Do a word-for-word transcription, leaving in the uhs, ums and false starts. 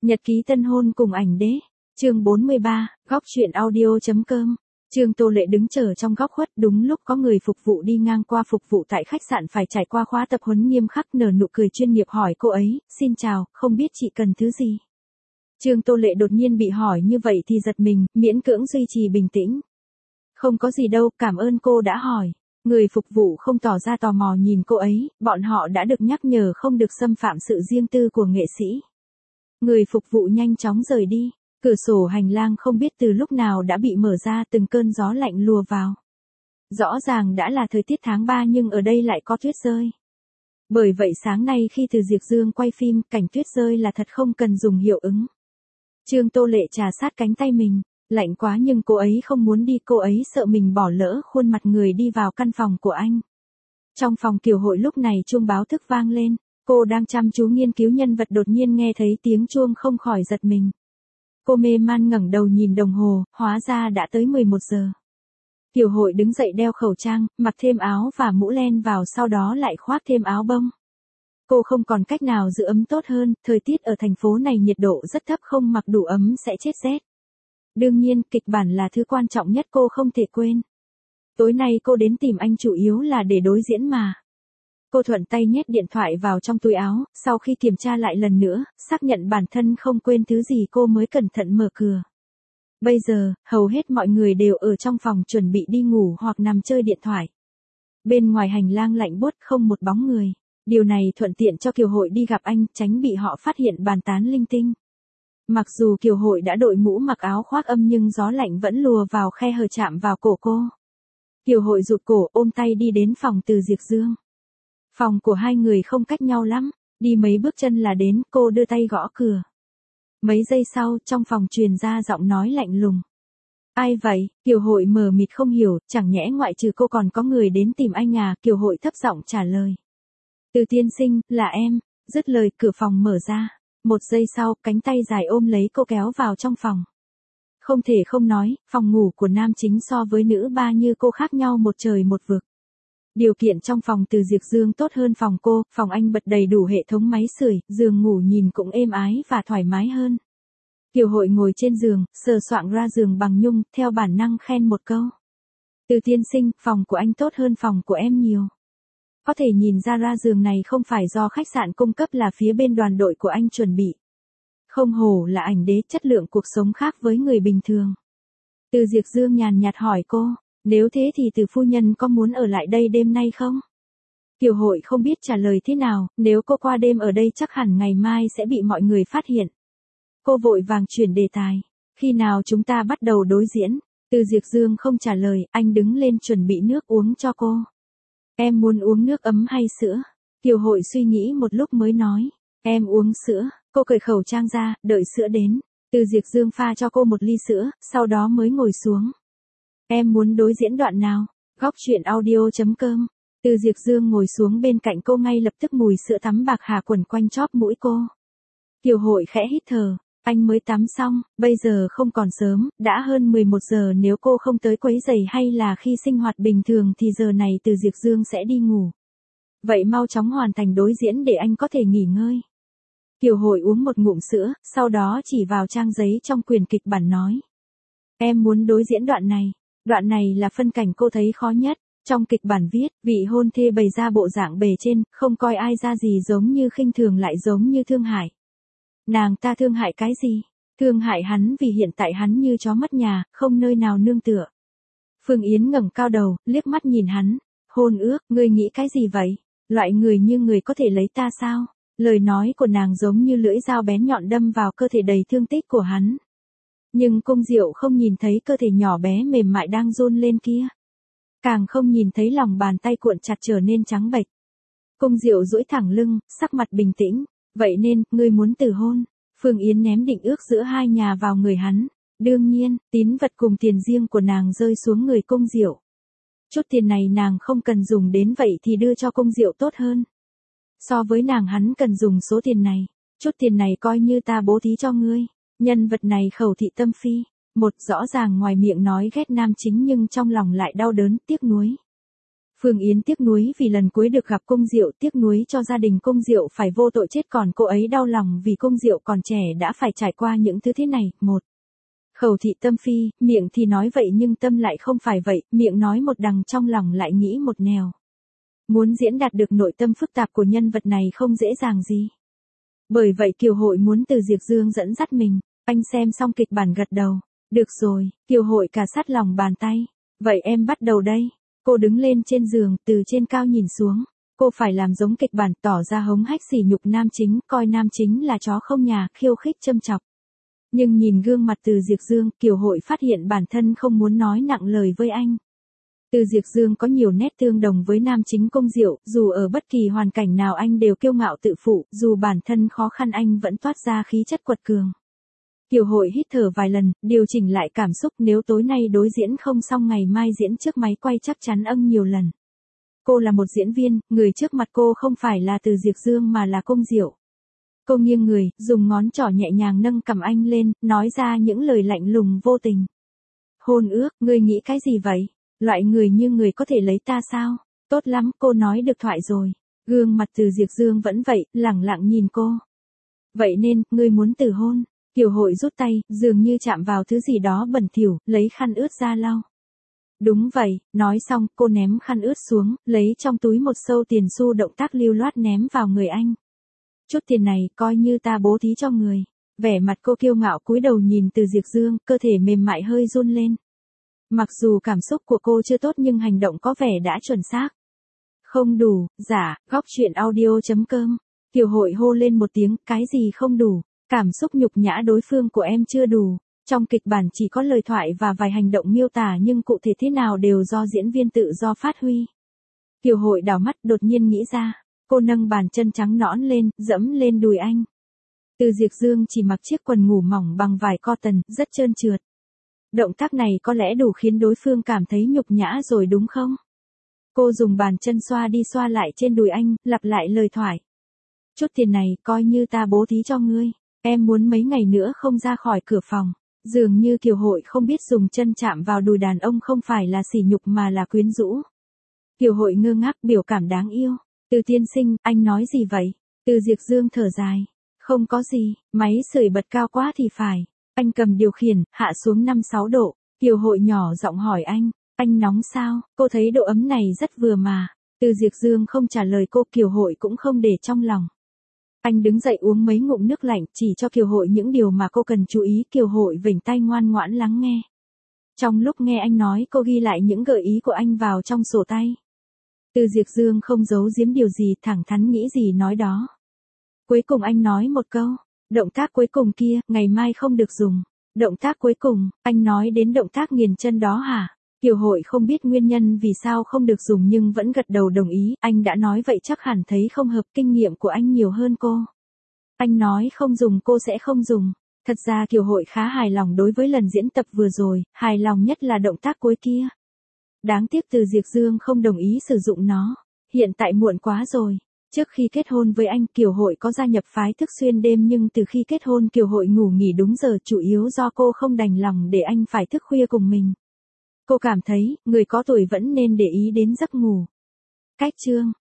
Nhật ký tân hôn cùng ảnh đế. Chương bốn mươi ba, góc truyện audio chấm com. Trương Tô Lệ đứng chờ trong góc khuất, đúng lúc có người phục vụ đi ngang qua phục vụ tại khách sạn phải trải qua khóa tập huấn nghiêm khắc, nở nụ cười chuyên nghiệp hỏi cô ấy, xin chào, không biết chị cần thứ gì. Trương Tô Lệ đột nhiên bị hỏi như vậy thì giật mình, miễn cưỡng duy trì bình tĩnh. Không có gì đâu, cảm ơn cô đã hỏi. Người phục vụ không tỏ ra tò mò nhìn cô ấy, bọn họ đã được nhắc nhở không được xâm phạm sự riêng tư của nghệ sĩ. Người phục vụ nhanh chóng rời đi, cửa sổ hành lang không biết từ lúc nào đã bị mở ra, từng cơn gió lạnh lùa vào. Rõ ràng đã là thời tiết tháng ba nhưng ở đây lại có tuyết rơi. Bởi vậy sáng nay khi Từ Diệp Dương quay phim, cảnh tuyết rơi là thật không cần dùng hiệu ứng. Trương Tô Lệ trà sát cánh tay mình, lạnh quá nhưng cô ấy không muốn đi, cô ấy sợ mình bỏ lỡ khuôn mặt người đi vào căn phòng của anh. Trong phòng Kiều Hội lúc này chuông báo thức vang lên, cô đang chăm chú nghiên cứu nhân vật đột nhiên nghe thấy tiếng chuông không khỏi giật mình. Cô mê man ngẩng đầu nhìn đồng hồ, hóa ra đã tới mười một giờ. Kiều Hội đứng dậy đeo khẩu trang, mặc thêm áo và mũ len vào, sau đó lại khoác thêm áo bông. Cô không còn cách nào giữ ấm tốt hơn, thời tiết ở thành phố này nhiệt độ rất thấp, không mặc đủ ấm sẽ chết rét. Đương nhiên, kịch bản là thứ quan trọng nhất cô không thể quên. Tối nay cô đến tìm anh chủ yếu là để đối diễn mà. Cô thuận tay nhét điện thoại vào trong túi áo, sau khi kiểm tra lại lần nữa, xác nhận bản thân không quên thứ gì cô mới cẩn thận mở cửa. Bây giờ, hầu hết mọi người đều ở trong phòng chuẩn bị đi ngủ hoặc nằm chơi điện thoại. Bên ngoài hành lang lạnh buốt không một bóng người. Điều này thuận tiện cho Kiều Hội đi gặp anh, tránh bị họ phát hiện bàn tán linh tinh. Mặc dù Kiều Hội đã đội mũ mặc áo khoác âm nhưng gió lạnh vẫn lùa vào khe hở chạm vào cổ cô. Kiều Hội rụt cổ ôm tay đi đến phòng Từ Diệp Dương. Phòng của hai người không cách nhau lắm, đi mấy bước chân là đến, cô đưa tay gõ cửa. Mấy giây sau, trong phòng truyền ra giọng nói lạnh lùng. Ai vậy? Kiều Hội mờ mịt không hiểu, chẳng nhẽ ngoại trừ cô còn có người đến tìm anh à? Kiều Hội thấp giọng trả lời. Từ tiên sinh, là em. Dứt lời, cửa phòng mở ra. Một giây sau, cánh tay dài ôm lấy cô kéo vào trong phòng. Không thể không nói, phòng ngủ của nam chính so với nữ ba như cô khác nhau một trời một vực. Điều kiện trong phòng Từ Diệp Dương tốt hơn phòng cô, phòng anh bật đầy đủ hệ thống máy sưởi, giường ngủ nhìn cũng êm ái và thoải mái hơn. Kiều Hội ngồi trên giường, sờ soạng ra giường bằng nhung, theo bản năng khen một câu. Từ tiên sinh, phòng của anh tốt hơn phòng của em nhiều. Có thể nhìn ra ra giường này không phải do khách sạn cung cấp, là phía bên đoàn đội của anh chuẩn bị. Không hổ là ảnh đế, chất lượng cuộc sống khác với người bình thường. Từ Diệp Dương nhàn nhạt hỏi cô, nếu thế thì Từ phu nhân có muốn ở lại đây đêm nay không? Kiều Hội không biết trả lời thế nào, nếu cô qua đêm ở đây chắc hẳn ngày mai sẽ bị mọi người phát hiện. Cô vội vàng chuyển đề tài, khi nào chúng ta bắt đầu đối diễn? Từ Diệp Dương không trả lời, anh đứng lên chuẩn bị nước uống cho cô. Em muốn uống nước ấm hay sữa? Kiều Hội suy nghĩ một lúc mới nói, em uống sữa. Cô cởi khẩu trang ra, đợi sữa đến. Từ Diệp Dương pha cho cô một ly sữa, sau đó mới ngồi xuống. Em muốn đối diễn đoạn nào? Góc truyện audio chấm com. Từ Diệp Dương ngồi xuống bên cạnh cô, ngay lập tức mùi sữa tắm bạc hà quẩn quanh chóp mũi cô. Kiều Hội khẽ hít thở, anh mới tắm xong, bây giờ không còn sớm, đã hơn mười một giờ, nếu cô không tới quấy rầy hay là khi sinh hoạt bình thường thì giờ này Từ Diệp Dương sẽ đi ngủ. Vậy mau chóng hoàn thành đối diễn để anh có thể nghỉ ngơi. Kiều Hội uống một ngụm sữa, sau đó chỉ vào trang giấy trong quyển kịch bản nói. Em muốn đối diễn đoạn này. Đoạn này là phân cảnh cô thấy khó nhất. Trong kịch bản viết, vị hôn thê bày ra bộ dạng bề trên, không coi ai ra gì, giống như khinh thường lại giống như thương hại. Nàng ta thương hại cái gì? Thương hại hắn vì hiện tại hắn như chó mất nhà, không nơi nào nương tựa. Phương Yến ngẩng cao đầu, liếc mắt nhìn hắn. Hôn ước, ngươi nghĩ cái gì vậy? Loại người như người có thể lấy ta sao? Lời nói của nàng giống như lưỡi dao bén nhọn đâm vào cơ thể đầy thương tích của hắn. Nhưng Cung Diệu không nhìn thấy cơ thể nhỏ bé mềm mại đang run lên kia. Càng không nhìn thấy lòng bàn tay cuộn chặt trở nên trắng bệch. Cung Diệu duỗi thẳng lưng, sắc mặt bình tĩnh. Vậy nên, ngươi muốn từ hôn. Phương Yến ném định ước giữa hai nhà vào người hắn. Đương nhiên, tín vật cùng tiền riêng của nàng rơi xuống người Cung Diệu. Chút tiền này nàng không cần dùng đến, vậy thì đưa cho Cung Diệu tốt hơn. So với nàng hắn cần dùng số tiền này. Chút tiền này coi như ta bố thí cho ngươi. Nhân vật này khẩu thị tâm phi. Một, rõ ràng ngoài miệng nói ghét nam chính nhưng trong lòng lại đau đớn, tiếc nuối. Phương Yến tiếc nuối vì lần cuối được gặp Cung Diệu, tiếc nuối cho gia đình Cung Diệu phải vô tội chết, còn cô ấy đau lòng vì Cung Diệu còn trẻ đã phải trải qua những thứ thế này. Một. Khẩu thị tâm phi, miệng thì nói vậy nhưng tâm lại không phải vậy, miệng nói một đằng trong lòng lại nghĩ một nẻo. Muốn diễn đạt được nội tâm phức tạp của nhân vật này không dễ dàng gì. Bởi vậy Kiều Hội muốn từ Diệp Dương dẫn dắt mình. Anh xem xong kịch bản gật đầu. Được rồi, Kiều Hội cả sát lòng bàn tay. Vậy em bắt đầu đây. Cô đứng lên trên giường, từ trên cao nhìn xuống. Cô phải làm giống kịch bản, tỏ ra hống hách sỉ nhục nam chính, coi nam chính là chó không nhà, khiêu khích châm chọc. Nhưng nhìn gương mặt Từ Diệp Dương, Kiều Hội phát hiện bản thân không muốn nói nặng lời với anh. Từ Diệp Dương có nhiều nét tương đồng với nam chính Cung Diệu, dù ở bất kỳ hoàn cảnh nào anh đều kiêu ngạo tự phụ, dù bản thân khó khăn anh vẫn toát ra khí chất quật cường. Kiều Hội hít thở vài lần, điều chỉnh lại cảm xúc, nếu tối nay đối diễn không xong ngày mai diễn trước máy quay chắc chắn âng nhiều lần. Cô là một diễn viên, người trước mặt cô không phải là Từ Diệp Dương mà là Cung Diệu. Cô nghiêng người, dùng ngón trỏ nhẹ nhàng nâng cằm anh lên, nói ra những lời lạnh lùng vô tình. Hôn ước, ngươi nghĩ cái gì vậy? Loại người như người có thể lấy ta sao? Tốt lắm, cô nói được thoại rồi. Gương mặt Từ Diệp Dương vẫn vậy, lẳng lặng nhìn cô. Vậy nên, ngươi muốn từ hôn. Kiều Hội rút tay, dường như chạm vào thứ gì đó bẩn thỉu, lấy khăn ướt ra lau. Đúng vậy, nói xong, cô ném khăn ướt xuống, lấy trong túi một xâu tiền xu, động tác lưu loát ném vào người anh. Chút tiền này, coi như ta bố thí cho người. Vẻ mặt cô kiêu ngạo cúi đầu nhìn Từ Diệp Dương, cơ thể mềm mại hơi run lên. Mặc dù cảm xúc của cô chưa tốt nhưng hành động có vẻ đã chuẩn xác. Không đủ, dạ, góc truyện audio chấm com. Kiều Hội hô lên một tiếng, cái gì không đủ? Cảm xúc nhục nhã đối phương của em chưa đủ. Trong kịch bản chỉ có lời thoại và vài hành động miêu tả nhưng cụ thể thế nào đều do diễn viên tự do phát huy. Kiều Hội đảo mắt đột nhiên nghĩ ra. Cô nâng bàn chân trắng nõn lên, dẫm lên đùi anh. Từ Diệp Dương chỉ mặc chiếc quần ngủ mỏng bằng vải cotton, rất trơn trượt. Động tác này có lẽ đủ khiến đối phương cảm thấy nhục nhã rồi đúng không? Cô dùng bàn chân xoa đi xoa lại trên đùi anh, lặp lại lời thoại. Chút tiền này, coi như ta bố thí cho ngươi. Em muốn mấy ngày nữa không ra khỏi cửa phòng. Dường như Kiều Hội không biết dùng chân chạm vào đùi đàn ông không phải là sỉ nhục mà là quyến rũ. Kiều Hội ngơ ngác, biểu cảm đáng yêu. Từ tiên sinh, anh nói gì vậy? Từ Diệp Dương thở dài. Không có gì, máy sưởi bật cao quá thì phải. Anh cầm điều khiển, hạ xuống năm sáu độ. Kiều Hội nhỏ giọng hỏi anh, anh nóng sao? Cô thấy độ ấm này rất vừa mà. Từ Diệp Dương không trả lời cô, Kiều Hội cũng không để trong lòng. Anh đứng dậy uống mấy ngụm nước lạnh, chỉ cho Kiều Hội những điều mà cô cần chú ý. Kiều Hội vểnh tay ngoan ngoãn lắng nghe. Trong lúc nghe anh nói, cô ghi lại những gợi ý của anh vào trong sổ tay. Từ Diệp Dương không giấu giếm điều gì, thẳng thắn nghĩ gì nói đó. Cuối cùng anh nói một câu, động tác cuối cùng kia, ngày mai không được dùng. Động tác cuối cùng, anh nói đến động tác nghiền chân đó hả? Kiều Hội không biết nguyên nhân vì sao không được dùng nhưng vẫn gật đầu đồng ý, anh đã nói vậy chắc hẳn thấy không hợp, kinh nghiệm của anh nhiều hơn cô. Anh nói không dùng cô sẽ không dùng. Thật ra Kiều Hội khá hài lòng đối với lần diễn tập vừa rồi, hài lòng nhất là động tác cuối kia. Đáng tiếc Từ Diệp Dương không đồng ý sử dụng nó. Hiện tại muộn quá rồi. Trước khi kết hôn với anh, Kiều Hội có gia nhập phái thức xuyên đêm nhưng từ khi kết hôn Kiều Hội ngủ nghỉ đúng giờ, chủ yếu do cô không đành lòng để anh phải thức khuya cùng mình. Cô cảm thấy, người có tuổi vẫn nên để ý đến giấc ngủ. Cách chương